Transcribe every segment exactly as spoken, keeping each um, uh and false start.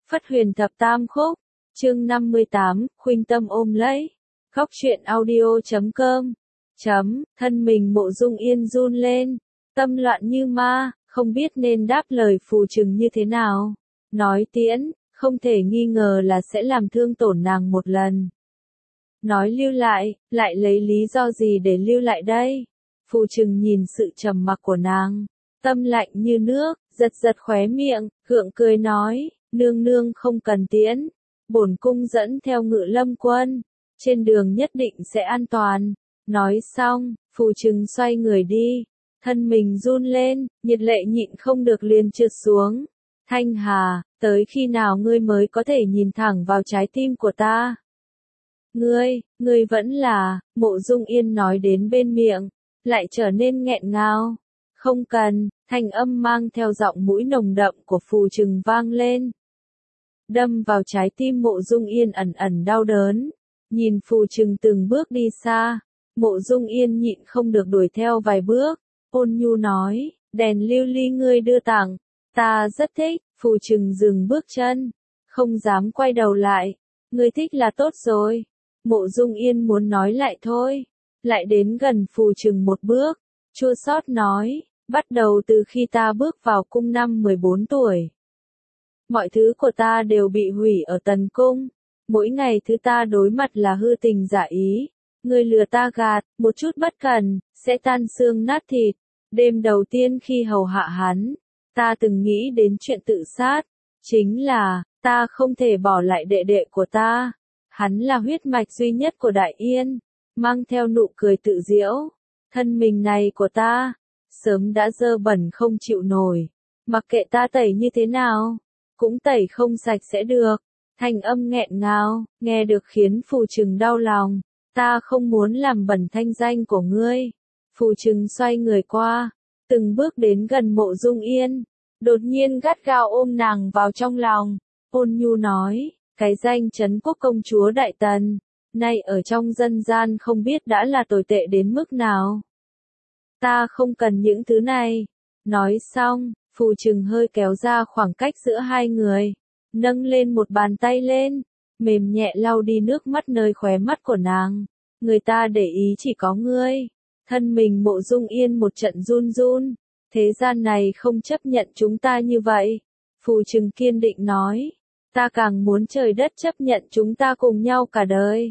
Phất Huyền Thập Tam Khúc, chương năm mươi tám, Khuynh Tâm ôm lấy. Khóc chuyện audio chấm com. Chấm, thân mình Mộ Dung Yên run lên, tâm loạn như ma, không biết nên đáp lời Phù Trừng như thế nào. Nói tiễn, không thể nghi ngờ là sẽ làm thương tổn nàng một lần. Nói lưu lại, lại lấy lý do gì để lưu lại đây? Phù Trừng nhìn sự trầm mặc của nàng, tâm lạnh như nước, giật giật khóe miệng, gượng cười nói, nương nương không cần tiễn, bổn cung dẫn theo Ngự Lâm quân, trên đường nhất định sẽ an toàn. Nói xong, Phù Trừng xoay người đi, thân mình run lên, nhiệt lệ nhịn không được liền trượt xuống. Thanh Hà, tới khi nào ngươi mới có thể nhìn thẳng vào trái tim của ta? Ngươi, ngươi vẫn là, Mộ Dung Yên nói đến bên miệng, lại trở nên nghẹn ngào. Không cần, thanh âm mang theo giọng mũi nồng đậm của Phù Trừng vang lên. Đâm vào trái tim Mộ Dung Yên ẩn ẩn đau đớn. Nhìn Phù Trừng từng bước đi xa, Mộ Dung Yên nhịn không được đuổi theo vài bước, ôn nhu nói, đèn lưu ly ngươi đưa tặng, ta rất thích. Phù Trừng dừng bước chân, không dám quay đầu lại. Ngươi thích là tốt rồi. Mộ Dung Yên muốn nói lại thôi, lại đến gần Phù Trừng một bước, chua xót nói, bắt đầu từ khi ta bước vào cung năm mười bốn tuổi. Mọi thứ của ta đều bị hủy ở tần cung, mỗi ngày thứ ta đối mặt là hư tình giả ý, ngươi lừa ta gạt, một chút bất cẩn, sẽ tan xương nát thịt. Đêm đầu tiên khi hầu hạ hắn, ta từng nghĩ đến chuyện tự sát, chính là, ta không thể bỏ lại đệ đệ của ta. Hắn là huyết mạch duy nhất của Đại Yên, mang theo nụ cười tự diễu. Thân mình này của ta, sớm đã dơ bẩn không chịu nổi, mặc kệ ta tẩy như thế nào, cũng tẩy không sạch sẽ được. Thanh âm nghẹn ngào, nghe được khiến Phù Trừng đau lòng, ta không muốn làm bẩn thanh danh của ngươi. Phù Trừng xoay người qua, từng bước đến gần Mộ Dung Yên, đột nhiên gắt gao ôm nàng vào trong lòng, ôn nhu nói, cái danh Trấn Quốc công chúa Đại Tần, nay ở trong dân gian không biết đã là tồi tệ đến mức nào. Ta không cần những thứ này. Nói xong, Phù Trừng hơi kéo ra khoảng cách giữa hai người, nâng lên một bàn tay lên, mềm nhẹ lau đi nước mắt nơi khóe mắt của nàng. Người ta để ý chỉ có ngươi. Thân mình Mộ Dung Yên một trận run run, thế gian này không chấp nhận chúng ta như vậy. Phù Trừng kiên định nói, ta càng muốn trời đất chấp nhận chúng ta cùng nhau cả đời.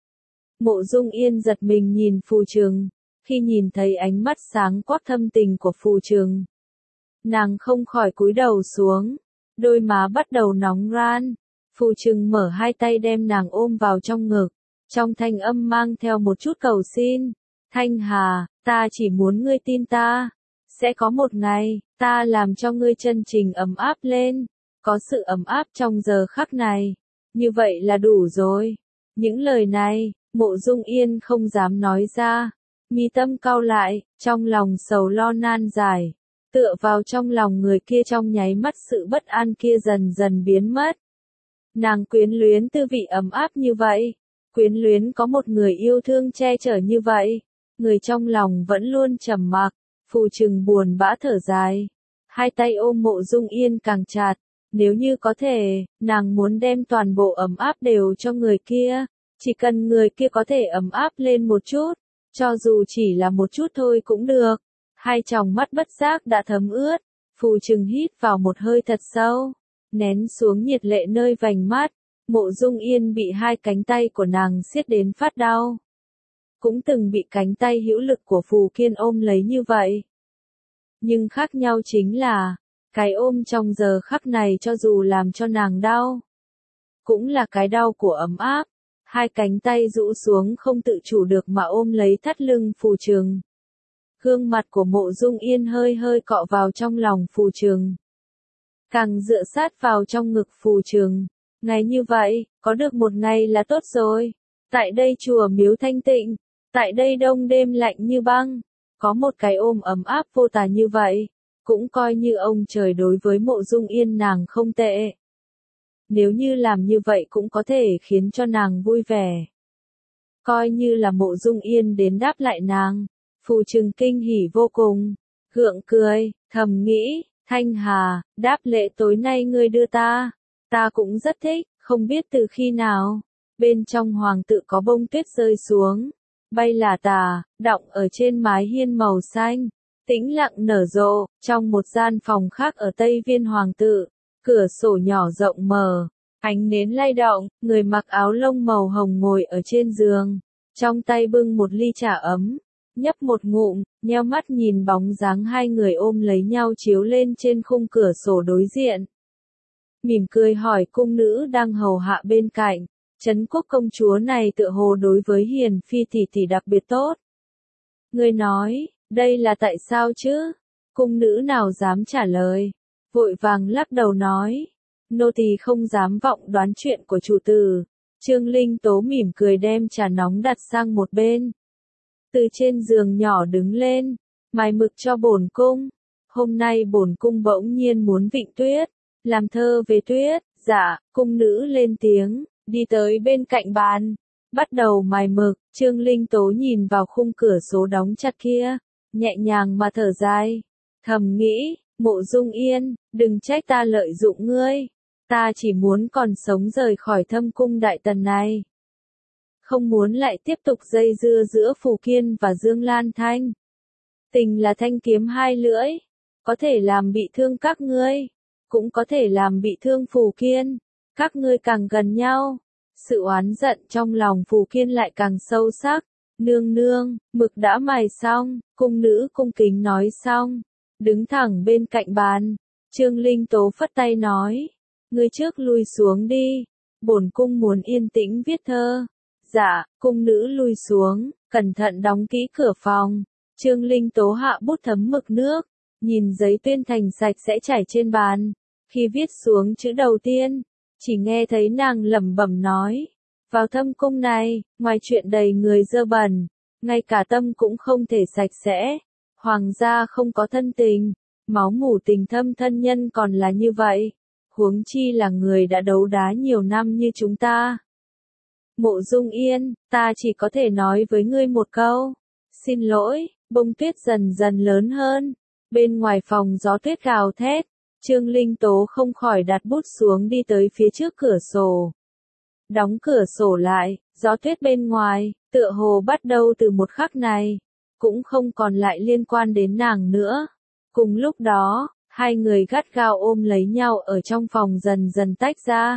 Mộ Dung Yên giật mình nhìn Phù Trừng, khi nhìn thấy ánh mắt sáng quắc thâm tình của Phù Trừng, nàng không khỏi cúi đầu xuống, đôi má bắt đầu nóng ran. Phù Trừng mở hai tay đem nàng ôm vào trong ngực, trong thanh âm mang theo một chút cầu xin. Thanh Hà, ta chỉ muốn ngươi tin ta, sẽ có một ngày, ta làm cho ngươi chân trình ấm áp lên, có sự ấm áp trong giờ khắc này, như vậy là đủ rồi. Những lời này, Mộ Dung Yên không dám nói ra, mi tâm cau lại, trong lòng sầu lo nan giải, tựa vào trong lòng người kia trong nháy mắt sự bất an kia dần dần biến mất. Nàng quyến luyến tư vị ấm áp như vậy, quyến luyến có một người yêu thương che chở như vậy, người trong lòng vẫn luôn trầm mặc. Phù Trừng buồn bã thở dài, hai tay ôm Mộ Dung Yên càng chặt, nếu như có thể, nàng muốn đem toàn bộ ấm áp đều cho người kia, chỉ cần người kia có thể ấm áp lên một chút, cho dù chỉ là một chút thôi cũng được. Hai tròng mắt bất giác đã thấm ướt, Phù Trừng hít vào một hơi thật sâu, nén xuống nhiệt lệ nơi vành mắt. Mộ Dung Yên bị hai cánh tay của nàng siết đến phát đau, cũng từng bị cánh tay hữu lực của Phù Kiên ôm lấy như vậy. Nhưng khác nhau chính là, cái ôm trong giờ khắc này cho dù làm cho nàng đau, cũng là cái đau của ấm áp. Hai cánh tay rũ xuống không tự chủ được mà ôm lấy thắt lưng Phù Trừng. Gương mặt của Mộ Dung Yên hơi hơi cọ vào trong lòng Phù Trừng, càng dựa sát vào trong ngực Phù Trừng. Ngày như vậy, có được một ngày là tốt rồi. Tại đây chùa miếu thanh tịnh, tại đây đông đêm lạnh như băng, có một cái ôm ấm áp vô tà như vậy, cũng coi như ông trời đối với Mộ Dung Yên nàng không tệ. Nếu như làm như vậy cũng có thể khiến cho nàng vui vẻ. Coi như là Mộ Dung Yên đến đáp lại nàng, Phù Trừng kinh hỉ vô cùng, gượng cười, thầm nghĩ, Thanh Hà, đáp lễ tối nay ngươi đưa ta, Ta cũng rất thích, không biết từ khi nào, bên trong hoàng tự có bông tuyết rơi xuống, bay là tà, đọng ở trên mái hiên màu xanh, tĩnh lặng nở rộ, trong một gian phòng khác ở Tây Viên hoàng tự, cửa sổ nhỏ rộng mở, ánh nến lay động, người mặc áo lông màu hồng ngồi ở trên giường, trong tay bưng một ly trà ấm, nhấp một ngụm, nheo mắt nhìn bóng dáng hai người ôm lấy nhau chiếu lên trên khung cửa sổ đối diện. Mỉm cười hỏi cung nữ đang hầu hạ bên cạnh, Trấn Quốc công chúa này tựa hồ đối với Hiền Phi tỷ tỷ đặc biệt tốt. Người nói, đây là tại sao chứ? Cung nữ nào dám trả lời, vội vàng lắc đầu nói, nô tỳ không dám vọng đoán chuyện của chủ tử. Trương Linh Tố mỉm cười đem trà nóng đặt sang một bên. Từ trên giường nhỏ đứng lên, mài mực cho bổn cung. Hôm nay bổn cung bỗng nhiên muốn vịnh tuyết, làm thơ về tuyết. Dạ, cung nữ lên tiếng, đi tới bên cạnh bàn, bắt đầu mài mực. Trương Linh Tố nhìn vào khung cửa sổ đóng chặt kia, nhẹ nhàng mà thở dài, thầm nghĩ, Mộ Dung Yên, đừng trách ta lợi dụng ngươi. Ta chỉ muốn còn sống rời khỏi thâm cung đại tần này. Không muốn lại tiếp tục dây dưa giữa Phù Kiên và Dương Lan Thanh. Tình là thanh kiếm hai lưỡi, có thể làm bị thương các ngươi, cũng có thể làm bị thương Phù Kiên. Các ngươi càng gần nhau, sự oán giận trong lòng Phù Kiên lại càng sâu sắc. Nương nương, mực đã mài xong, cung nữ cung kính nói xong, đứng thẳng bên cạnh bàn. Trương Linh Tố phất tay nói, ngươi trước lui xuống đi, bổn cung muốn yên tĩnh viết thơ. Dạ, cung nữ lui xuống, cẩn thận đóng kỹ cửa phòng. Trương Linh Tố hạ bút thấm mực nước, nhìn giấy tuyên thành sạch sẽ trải trên bàn. Khi viết xuống chữ đầu tiên, chỉ nghe thấy nàng lẩm bẩm nói, vào thâm cung này, ngoài chuyện đầy người dơ bẩn, ngay cả tâm cũng không thể sạch sẽ. Hoàng gia không có thân tình, máu mủ tình thâm thân nhân còn là như vậy, huống chi là người đã đấu đá nhiều năm như chúng ta. Mộ Dung Yên, ta chỉ có thể nói với ngươi một câu, xin lỗi. Bông tuyết dần dần lớn hơn, bên ngoài phòng gió tuyết gào thét. Trương Linh Tố không khỏi đặt bút xuống đi tới phía trước cửa sổ. Đóng cửa sổ lại, gió tuyết bên ngoài, tựa hồ bắt đầu từ một khắc này, cũng không còn lại liên quan đến nàng nữa. Cùng lúc đó, hai người gắt gao ôm lấy nhau ở trong phòng dần dần tách ra.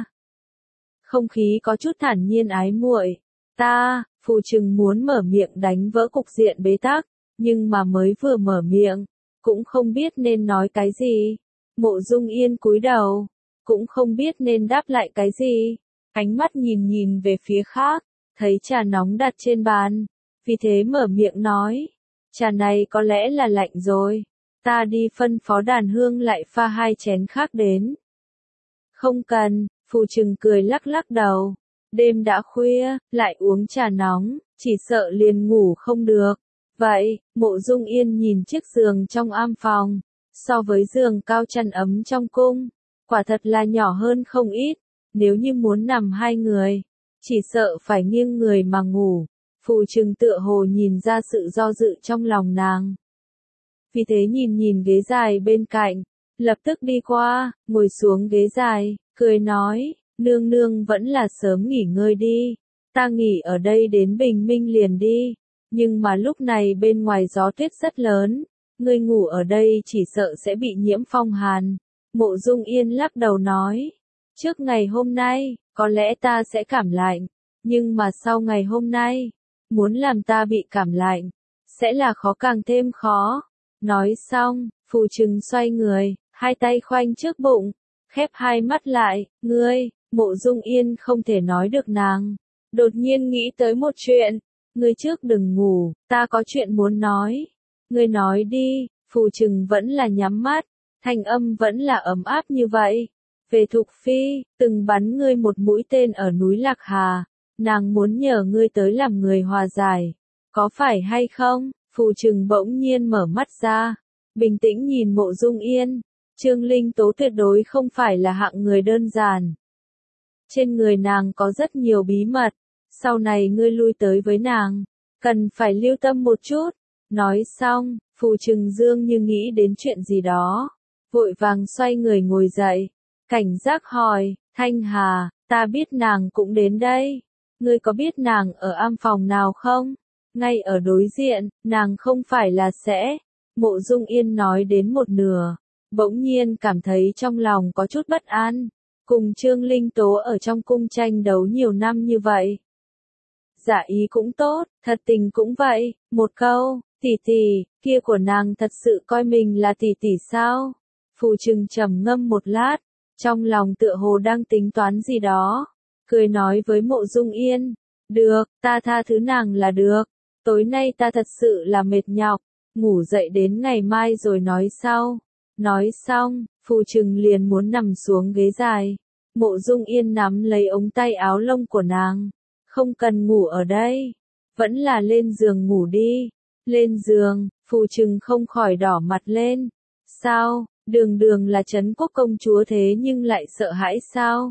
Không khí có chút thản nhiên ái muội. Ta, Phù Trừng muốn mở miệng đánh vỡ cục diện bế tắc, nhưng mà mới vừa mở miệng, cũng không biết nên nói cái gì. Mộ Dung Yên cúi đầu, cũng không biết nên đáp lại cái gì. Ánh mắt nhìn nhìn về phía khác, thấy trà nóng đặt trên bàn, vì thế mở miệng nói, trà này có lẽ là lạnh rồi, ta đi phân phó đàn hương lại pha hai chén khác đến. Không cần, Phù Trừng cười lắc lắc đầu, đêm đã khuya, lại uống trà nóng, chỉ sợ liền ngủ không được. Vậy, Mộ Dung Yên nhìn chiếc giường trong am phòng, so với giường cao chăn ấm trong cung, quả thật là nhỏ hơn không ít. Nếu như muốn nằm hai người, chỉ sợ phải nghiêng người mà ngủ. Phù Trừng tựa hồ nhìn ra sự do dự trong lòng nàng. Vì thế nhìn nhìn ghế dài bên cạnh, lập tức đi qua, ngồi xuống ghế dài, cười nói, nương nương vẫn là sớm nghỉ ngơi đi, ta nghỉ ở đây đến bình minh liền đi, nhưng mà lúc này bên ngoài gió tuyết rất lớn, ngươi ngủ ở đây chỉ sợ sẽ bị nhiễm phong hàn. Mộ Dung Yên lắc đầu nói, trước ngày hôm nay, có lẽ ta sẽ cảm lạnh, nhưng mà sau ngày hôm nay, muốn làm ta bị cảm lạnh, sẽ là khó càng thêm khó. Nói xong, Phù Trừng xoay người, hai tay khoanh trước bụng, khép hai mắt lại, ngươi. Mộ Dung Yên không thể nói được nàng, đột nhiên nghĩ tới một chuyện, ngươi trước đừng ngủ, ta có chuyện muốn nói. Ngươi nói đi. Phù Trừng vẫn là nhắm mắt, thanh âm vẫn là ấm áp như vậy. Về Thục Phi, từng bắn ngươi một mũi tên ở núi Lạc Hà, nàng muốn nhờ ngươi tới làm người hòa giải, có phải hay không? Phù Trừng bỗng nhiên mở mắt ra, bình tĩnh nhìn Mộ Dung Yên. Trương Linh Tố tuyệt đối không phải là hạng người đơn giản. Trên người nàng có rất nhiều bí mật, sau này ngươi lui tới với nàng, cần phải lưu tâm một chút. Nói xong, Phù Trừng dương như nghĩ đến chuyện gì đó, vội vàng xoay người ngồi dậy, cảnh giác hỏi, Thanh Hà, ta biết nàng cũng đến đây. Ngươi có biết nàng ở am phòng nào không? Ngay ở đối diện, nàng không phải là sẽ. Mộ Dung Yên nói đến một nửa, bỗng nhiên cảm thấy trong lòng có chút bất an. Cùng Trương Linh Tố ở trong cung tranh đấu nhiều năm như vậy. Giả ý cũng tốt, thật tình cũng vậy, một câu, tỷ tỷ, kia của nàng thật sự coi mình là tỷ tỷ sao? Phù Trừng trầm ngâm một lát, trong lòng tựa hồ đang tính toán gì đó, cười nói với Mộ Dung Yên, được, ta tha thứ nàng là được, tối nay ta thật sự là mệt nhọc, ngủ dậy đến ngày mai rồi nói sau. Nói xong, Phù Trừng liền muốn nằm xuống ghế dài, Mộ Dung Yên nắm lấy ống tay áo lông của nàng, không cần ngủ ở đây, vẫn là lên giường ngủ đi. Lên giường, Phù Trừng không khỏi đỏ mặt lên, sao, đường đường là Trấn Quốc công chúa thế nhưng lại sợ hãi sao?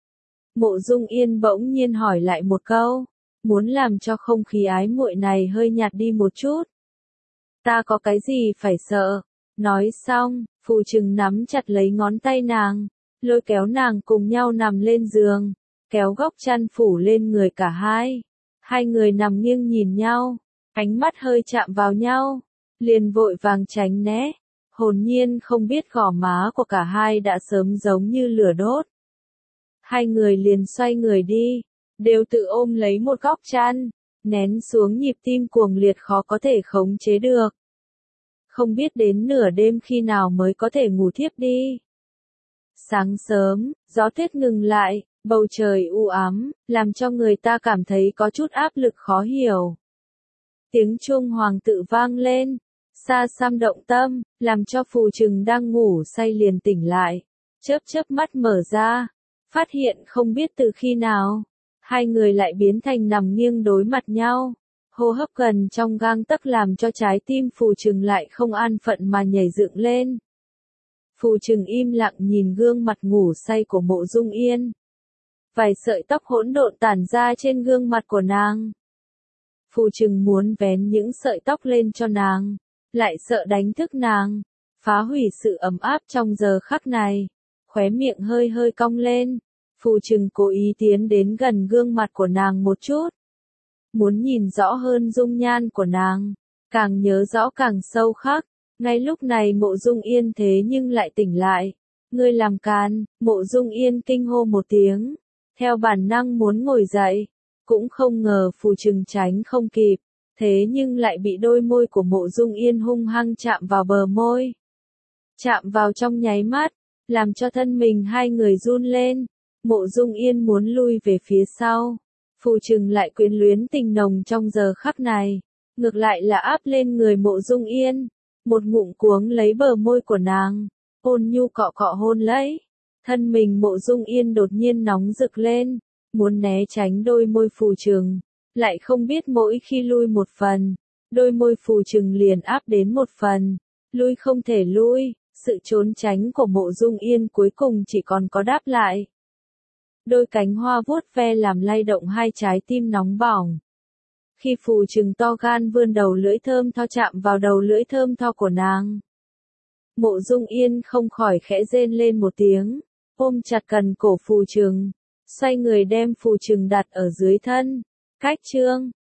Mộ Dung Yên bỗng nhiên hỏi lại một câu, muốn làm cho không khí ái muội này hơi nhạt đi một chút. Ta có cái gì phải sợ? Nói xong, Phù Trừng nắm chặt lấy ngón tay nàng, lôi kéo nàng cùng nhau nằm lên giường, kéo góc chăn phủ lên người cả hai. Hai người nằm nghiêng nhìn nhau, ánh mắt hơi chạm vào nhau, liền vội vàng tránh né. Hồn nhiên không biết gò má của cả hai đã sớm giống như lửa đốt. Hai người liền xoay người đi, đều tự ôm lấy một góc chăn, nén xuống nhịp tim cuồng liệt khó có thể khống chế được. Không biết đến nửa đêm khi nào mới có thể ngủ thiếp đi. Sáng sớm, gió tuyết ngừng lại, bầu trời u ám, làm cho người ta cảm thấy có chút áp lực khó hiểu. Tiếng chuông hoàng tự vang lên, xa xăm động tâm, làm cho Phù Trừng đang ngủ say liền tỉnh lại, chớp chớp mắt mở ra, phát hiện không biết từ khi nào, hai người lại biến thành nằm nghiêng đối mặt nhau, hô hấp gần trong gang tấc làm cho trái tim Phù Trừng lại không an phận mà nhảy dựng lên. Phù Trừng im lặng nhìn gương mặt ngủ say của Mộ Dung Yên. Vài sợi tóc hỗn độn tản ra trên gương mặt của nàng. Phù Trừng muốn vén những sợi tóc lên cho nàng, lại sợ đánh thức nàng, phá hủy sự ấm áp trong giờ khắc này. Khóe miệng hơi hơi cong lên, Phù Trừng cố ý tiến đến gần gương mặt của nàng một chút. Muốn nhìn rõ hơn dung nhan của nàng, càng nhớ rõ càng sâu khắc. Ngay lúc này Mộ Dung Yên thế nhưng lại tỉnh lại. Ngươi làm càn, Mộ Dung Yên kinh hô một tiếng, theo bản năng muốn ngồi dậy, cũng không ngờ Phù Trừng tránh không kịp, thế nhưng lại bị đôi môi của Mộ Dung Yên hung hăng chạm vào bờ môi. Chạm vào trong nháy mắt, làm cho thân mình hai người run lên, Mộ Dung Yên muốn lui về phía sau. Phù Trừng lại quyến luyến tình nồng trong giờ khắc này, ngược lại là áp lên người Mộ Dung Yên, một ngụm cuống lấy bờ môi của nàng, ôn nhu cọ cọ hôn lấy. Thân mình Mộ Dung Yên đột nhiên nóng rực lên, muốn né tránh đôi môi Phù Trừng, lại không biết mỗi khi lui một phần, đôi môi Phù Trừng liền áp đến một phần, lui không thể lui, sự trốn tránh của Mộ Dung Yên cuối cùng chỉ còn có đáp lại. Đôi cánh hoa vuốt ve làm lay động hai trái tim nóng bỏng. Khi Phù Trừng to gan vươn đầu lưỡi thơm tho chạm vào đầu lưỡi thơm tho của nàng, Mộ Dung Yên không khỏi khẽ rên lên một tiếng, ôm chặt cần cổ Phù Trừng, xoay người đem Phù Trừng đặt ở dưới thân. Cách chương